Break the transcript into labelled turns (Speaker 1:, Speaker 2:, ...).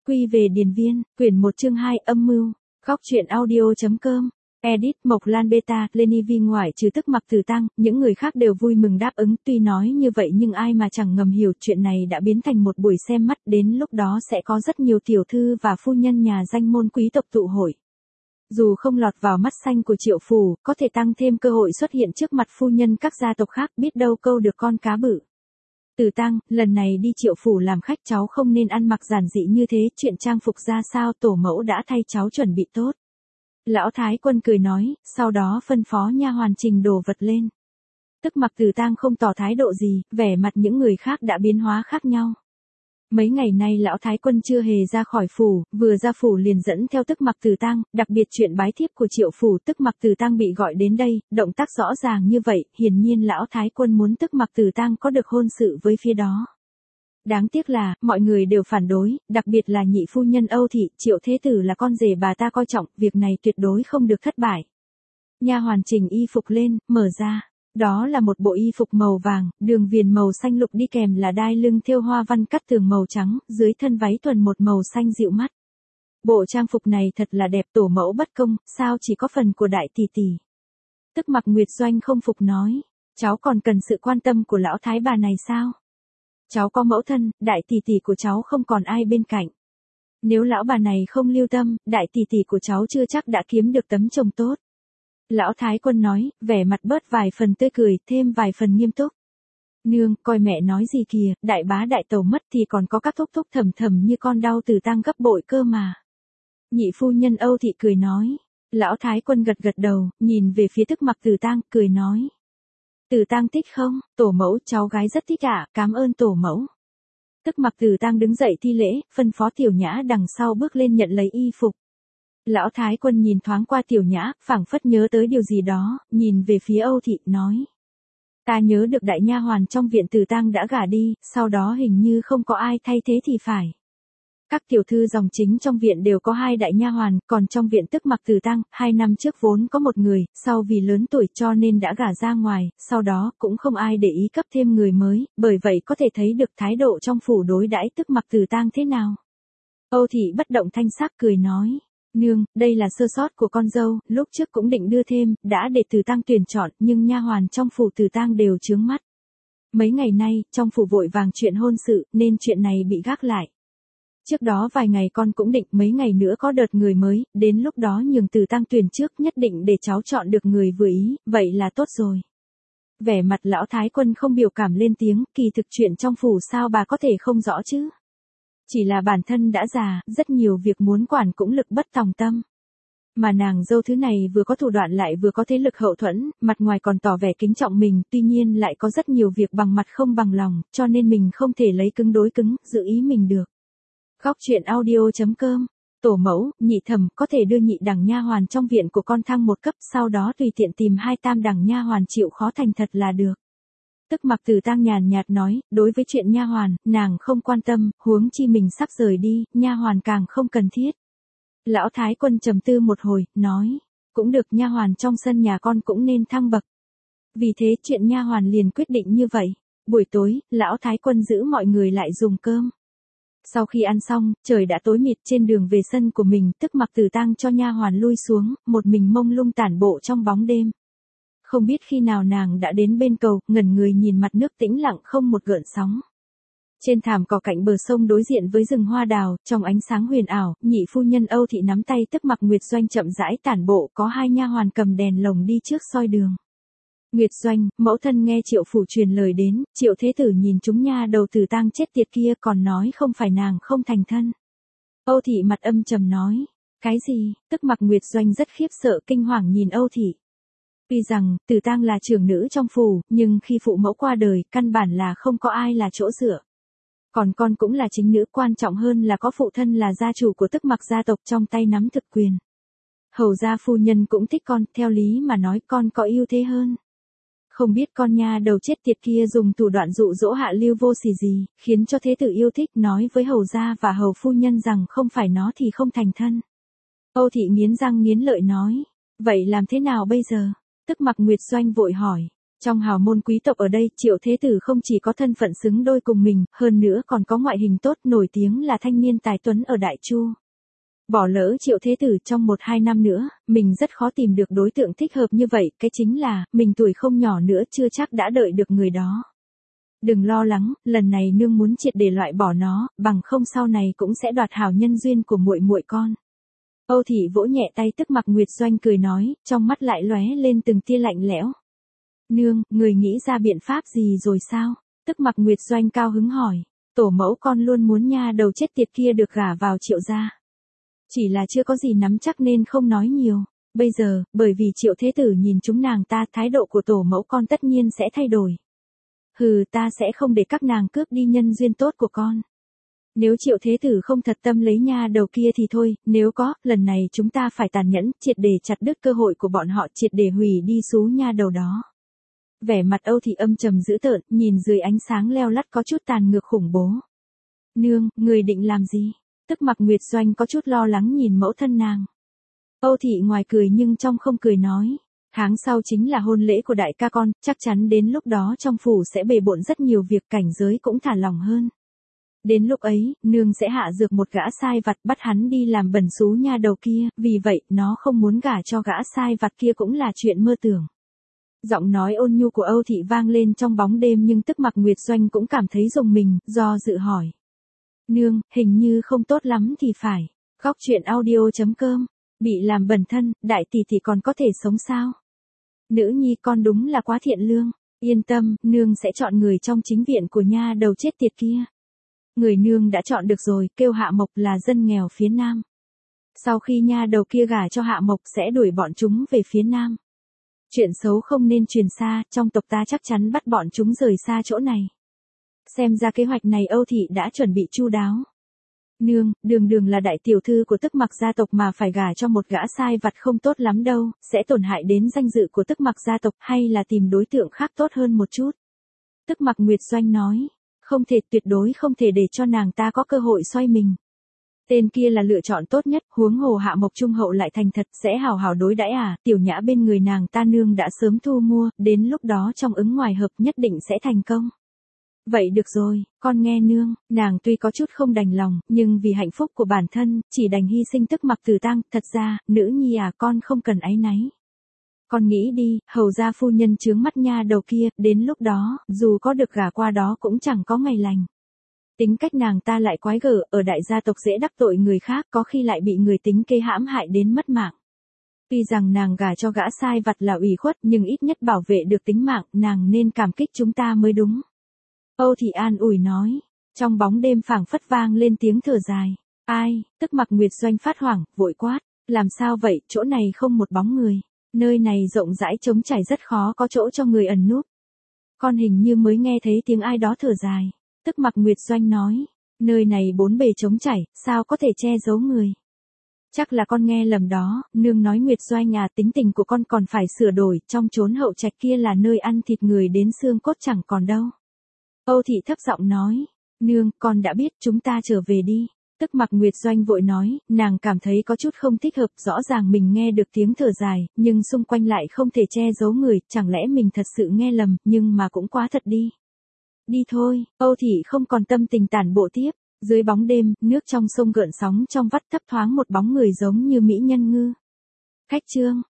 Speaker 1: Quy về điền viên, quyển 1 chương 2 âm mưu, góc truyện audio.com. Edit Mộc Lan Beta, Lenny Vi ngoại trừ Tức Mặc Tử Tăng, những người khác đều vui mừng đáp ứng, tuy nói như vậy nhưng ai mà chẳng ngầm hiểu chuyện này đã biến thành một buổi xem mắt, đến lúc đó sẽ có rất nhiều tiểu thư và phu nhân nhà danh môn quý tộc tụ hội. Dù không lọt vào mắt xanh của Triệu Phủ, có thể tăng thêm cơ hội xuất hiện trước mặt phu nhân các gia tộc khác, biết đâu câu được con cá bự. Tử Tăng, lần này đi Triệu Phủ làm khách cháu không nên ăn mặc giản dị như thế, chuyện trang phục ra sao tổ mẫu đã thay cháu chuẩn bị tốt. Lão Thái Quân cười nói, sau đó phân phó nha hoàn trình đồ vật lên. Tức Mặc Tử Tăng không tỏ thái độ gì, vẻ mặt những người khác đã biến hóa khác nhau. Mấy ngày nay Lão Thái Quân chưa hề ra khỏi phủ, vừa ra phủ liền dẫn theo Tức Mặc Tử Tăng, đặc biệt chuyện bái thiếp của Triệu Phủ Tức Mặc Tử Tăng bị gọi đến đây, động tác rõ ràng như vậy, hiển nhiên Lão Thái Quân muốn Tức Mặc Tử Tăng có được hôn sự với phía đó. Đáng tiếc là, mọi người đều phản đối, đặc biệt là nhị phu nhân Âu Thị, Triệu Thế Tử là con rể bà ta coi trọng, việc này tuyệt đối không được thất bại. Nha hoàn chỉnh y phục lên, mở ra. Đó là một bộ y phục màu vàng, đường viền màu xanh lục đi kèm là đai lưng thêu hoa văn cắt tường màu trắng, dưới thân váy thuần một màu xanh dịu mắt. Bộ trang phục này thật là đẹp, tổ mẫu bất công, sao chỉ có phần của đại tỷ tỷ. Tức Mặc Nguyệt Doanh không phục nói, cháu còn cần sự quan tâm của lão thái bà này sao? Cháu có mẫu thân, đại tỷ tỷ của cháu không còn ai bên cạnh. Nếu lão bà này không lưu tâm, đại tỷ tỷ của cháu chưa chắc đã kiếm được tấm chồng tốt. Lão Thái Quân nói, vẻ mặt bớt vài phần tươi cười, thêm vài phần nghiêm túc. Nương, coi mẹ nói gì kìa, đại bá đại tẩu mất thì còn có các thúc thúc thầm thầm như con đau Tử Tăng gấp bội cơ mà. Nhị phu nhân Âu Thị cười nói. Lão Thái Quân gật gật đầu, nhìn về phía Tức Mặc Tử Tăng, cười nói. Tử Tăng thích không? Tổ mẫu, cháu gái rất thích ạ, cảm ơn tổ mẫu. Tức Mặc Tử Tăng đứng dậy thi lễ, phân phó Tiểu Nhã đằng sau bước lên nhận lấy y phục. Lão Thái Quân nhìn thoáng qua Tiểu Nhã, phảng phất nhớ tới điều gì đó, nhìn về phía Âu Thị, nói. Ta nhớ được đại nha hoàn trong viện Tử Tăng đã gả đi, sau đó hình như không có ai thay thế thì phải. Các tiểu thư dòng chính trong viện đều có 2 đại nha hoàn, còn trong viện Tức Mặc Tử Tăng, 2 năm trước vốn có một người, sau vì lớn tuổi cho nên đã gả ra ngoài, sau đó cũng không ai để ý cấp thêm người mới, bởi vậy có thể thấy được thái độ trong phủ đối đãi Tức Mặc Tử Tăng thế nào. Âu Thị bất động thanh sắc cười nói, nương, đây là sơ sót của con dâu, lúc trước cũng định đưa thêm, đã để Tử Tăng tuyển chọn, nhưng nha hoàn trong phủ Tử Tăng đều chướng mắt. Mấy ngày nay, trong phủ vội vàng chuyện hôn sự, nên chuyện này bị gác lại. Trước đó vài ngày con cũng định mấy ngày nữa có đợt người mới, đến lúc đó nhường Tử Tăng tuyển trước, nhất định để cháu chọn được người vừa ý, vậy là tốt rồi. Vẻ mặt Lão Thái Quân không biểu cảm lên tiếng, kỳ thực chuyện trong phủ sao bà có thể không rõ chứ? Chỉ là bản thân đã già, rất nhiều việc muốn quản cũng lực bất tòng tâm. Mà nàng dâu thứ này vừa có thủ đoạn lại vừa có thế lực hậu thuẫn, mặt ngoài còn tỏ vẻ kính trọng mình, tuy nhiên lại có rất nhiều việc bằng mặt không bằng lòng, cho nên mình không thể lấy cứng đối cứng, giữ ý mình được. Góc truyện audio.com. Tổ mẫu, nhị thẩm có thể đưa nhị đẳng nha hoàn trong viện của con thăng một cấp, sau đó tùy tiện tìm 2 tam đẳng nha hoàn chịu khó thành thật là được. Tức Mặc Tử Tăng nhàn nhạt nói, đối với chuyện nha hoàn, nàng không quan tâm, huống chi mình sắp rời đi, nha hoàn càng không cần thiết. Lão Thái Quân trầm tư một hồi, nói, cũng được, nha hoàn trong sân nhà con cũng nên thăng bậc. Vì thế chuyện nha hoàn liền quyết định như vậy. Buổi tối, Lão Thái Quân giữ mọi người lại dùng cơm. Sau khi ăn xong, trời đã tối mịt, trên đường về sân của mình, Tức Mặc Tử Tăng cho nha hoàn lui xuống, một mình mông lung tản bộ trong bóng đêm. Không biết khi nào nàng đã đến bên cầu, ngẩn người nhìn mặt nước tĩnh lặng không một gợn sóng. Trên thảm cỏ cạnh bờ sông đối diện với rừng hoa đào, trong ánh sáng huyền ảo, nhị phu nhân Âu Thị nắm tay Tức Mặc Nguyệt Doanh chậm rãi tản bộ, có 2 nha hoàn cầm đèn lồng đi trước soi đường. Nguyệt Doanh, mẫu thân nghe Triệu Phủ truyền lời đến, Triệu Thế Tử nhìn chúng nha đầu Tử Tăng chết tiệt kia còn nói không phải nàng không thành thân. Âu Thị mặt âm trầm nói, cái gì? Tức Mặc Nguyệt Doanh rất khiếp sợ kinh hoàng nhìn Âu Thị. Tuy rằng, Tử Tăng là trưởng nữ trong phủ, nhưng khi phụ mẫu qua đời, căn bản là không có ai là chỗ dựa. Còn con cũng là chính nữ, quan trọng hơn là có phụ thân là gia chủ của Tức Mặc gia tộc trong tay nắm thực quyền. Hầu gia phu nhân cũng thích con, theo lý mà nói con có ưu thế hơn. Không biết con nha đầu chết tiệt kia dùng thủ đoạn dụ dỗ hạ lưu vô sỉ gì, khiến cho thế tử yêu thích, nói với hầu gia và hầu phu nhân rằng không phải nó thì không thành thân. Âu Thị nghiến răng nghiến lợi nói, vậy làm thế nào bây giờ? Tức Mặc Nguyệt Doanh vội hỏi, Trong hào môn quý tộc ở đây, Triệu Thế Tử không chỉ có thân phận xứng đôi cùng mình, hơn nữa còn có ngoại hình tốt, nổi tiếng là thanh niên tài tuấn ở Đại Chu. Bỏ lỡ Triệu Thế Tử trong 1-2 năm nữa, mình rất khó tìm được đối tượng thích hợp như vậy, cái chính là, mình tuổi không nhỏ nữa chưa chắc đã đợi được người đó. Đừng lo lắng, lần này nương muốn triệt để loại bỏ nó, bằng không sau này cũng sẽ đoạt hảo nhân duyên của muội muội con. Âu Thị vỗ nhẹ tay Tức Mặc Nguyệt Doanh cười nói, trong mắt lại lóe lên từng tia lạnh lẽo. Nương, người nghĩ ra biện pháp gì rồi sao? Tức Mặc Nguyệt Doanh cao hứng hỏi. Tổ mẫu con luôn muốn nha đầu chết tiệt kia được gả vào Triệu gia. Chỉ là chưa có gì nắm chắc nên không nói nhiều. Bây giờ, bởi vì Triệu Thế Tử nhìn chúng nàng ta, thái độ của tổ mẫu con tất nhiên sẽ thay đổi. Hừ, ta sẽ không để các nàng cướp đi nhân duyên tốt của con. Nếu Triệu Thế Tử không thật tâm lấy nha đầu kia thì thôi, nếu có, lần này chúng ta phải tàn nhẫn, triệt để chặt đứt cơ hội của bọn họ, triệt để hủy đi xú nha đầu đó. Vẻ mặt Âu Thị âm trầm dữ tợn, nhìn dưới ánh sáng leo lắt có chút tàn ngược khủng bố. Nương, người định làm gì? Tức Mặc Nguyệt Doanh có chút lo lắng nhìn mẫu thân nàng. Âu Thị ngoài cười nhưng trong không cười nói. Tháng sau chính là hôn lễ của đại ca con, chắc chắn đến lúc đó trong phủ sẽ bề bộn rất nhiều việc, cảnh giới cũng thả lỏng hơn. Đến lúc ấy, nương sẽ hạ dược một gã sai vặt bắt hắn đi làm bẩn xú nha đầu kia, vì vậy nó không muốn gả cho gã sai vặt kia cũng là chuyện mơ tưởng. Giọng nói ôn nhu của Âu Thị vang lên trong bóng đêm nhưng Tức Mặc Nguyệt Doanh cũng cảm thấy rùng mình, do dự hỏi. Nương, hình như không tốt lắm thì phải. Góc truyện audio.com. Bị làm bẩn thân, đại tỷ tỷ còn có thể sống sao? Nữ nhi con đúng là quá thiện lương. Yên tâm, nương sẽ chọn người trong chính viện của nha đầu chết tiệt kia. Người nương đã chọn được rồi, kêu Hạ Mộc, là dân nghèo phía Nam. Sau khi nha đầu kia gả cho Hạ Mộc sẽ đuổi bọn chúng về phía Nam. Chuyện xấu không nên truyền xa, trong tộc ta chắc chắn bắt bọn chúng rời xa chỗ này. Xem ra kế hoạch này Âu Thị đã chuẩn bị chu đáo. Nương, đường là đại tiểu thư của Tức Mặc gia tộc mà phải gả cho một gã sai vặt không tốt lắm đâu, sẽ tổn hại đến danh dự của Tức Mặc gia tộc, hay là tìm đối tượng khác tốt hơn một chút. Tức Mặc Nguyệt Doanh nói, không thể, tuyệt đối không thể để cho nàng ta có cơ hội xoay mình. Tên kia là lựa chọn tốt nhất, huống hồ Hạ Mộc trung hậu lại thành thật, sẽ hào hào đối đãi tiểu nhã bên người nàng ta nương đã sớm thu mua, đến lúc đó trong ứng ngoài hợp nhất định sẽ thành công. Vậy được rồi, con nghe nương, nàng tuy có chút không đành lòng, nhưng vì hạnh phúc của bản thân, chỉ đành hy sinh Tức Mặc Tử tang, thật ra, nữ nhi con không cần áy náy. Con nghĩ đi, hầu gia phu nhân chướng mắt nha đầu kia, đến lúc đó, dù có được gả qua đó cũng chẳng có ngày lành. Tính cách nàng ta lại quái gở, ở đại gia tộc dễ đắc tội người khác, có khi lại bị người tính kế hãm hại đến mất mạng. Tuy rằng nàng gả cho gã sai vặt là ủy khuất, nhưng ít nhất bảo vệ được tính mạng, nàng nên cảm kích chúng ta mới đúng. Âu Thị an ủi nói, trong bóng đêm phảng phất vang lên tiếng thở dài. Ai? Tức Mặc Nguyệt Doanh phát hoảng, vội quát, làm sao vậy, chỗ này không một bóng người. Nơi này rộng rãi trống trải rất khó có chỗ cho người ẩn núp. Con hình như mới nghe thấy tiếng ai đó thở dài. Tức Mặc Nguyệt Doanh nói, nơi này bốn bề trống trải, sao có thể che giấu người. Chắc là con nghe lầm đó, nương nói Nguyệt Doanh tính tình của con còn phải sửa đổi, trong chốn hậu trạch kia là nơi ăn thịt người đến xương cốt chẳng còn đâu. Âu Thị thấp giọng nói, nương, con đã biết, chúng ta trở về đi. Tức Mặc Nguyệt Doanh vội nói, nàng cảm thấy có chút không thích hợp, rõ ràng mình nghe được tiếng thở dài, nhưng xung quanh lại không thể che giấu người, chẳng lẽ mình thật sự nghe lầm, nhưng mà cũng quá thật đi. Đi thôi, Âu Thị không còn tâm tình tản bộ tiếp, dưới bóng đêm, nước trong sông gợn sóng trong vắt thấp thoáng một bóng người giống như mỹ nhân ngư. Khách trương.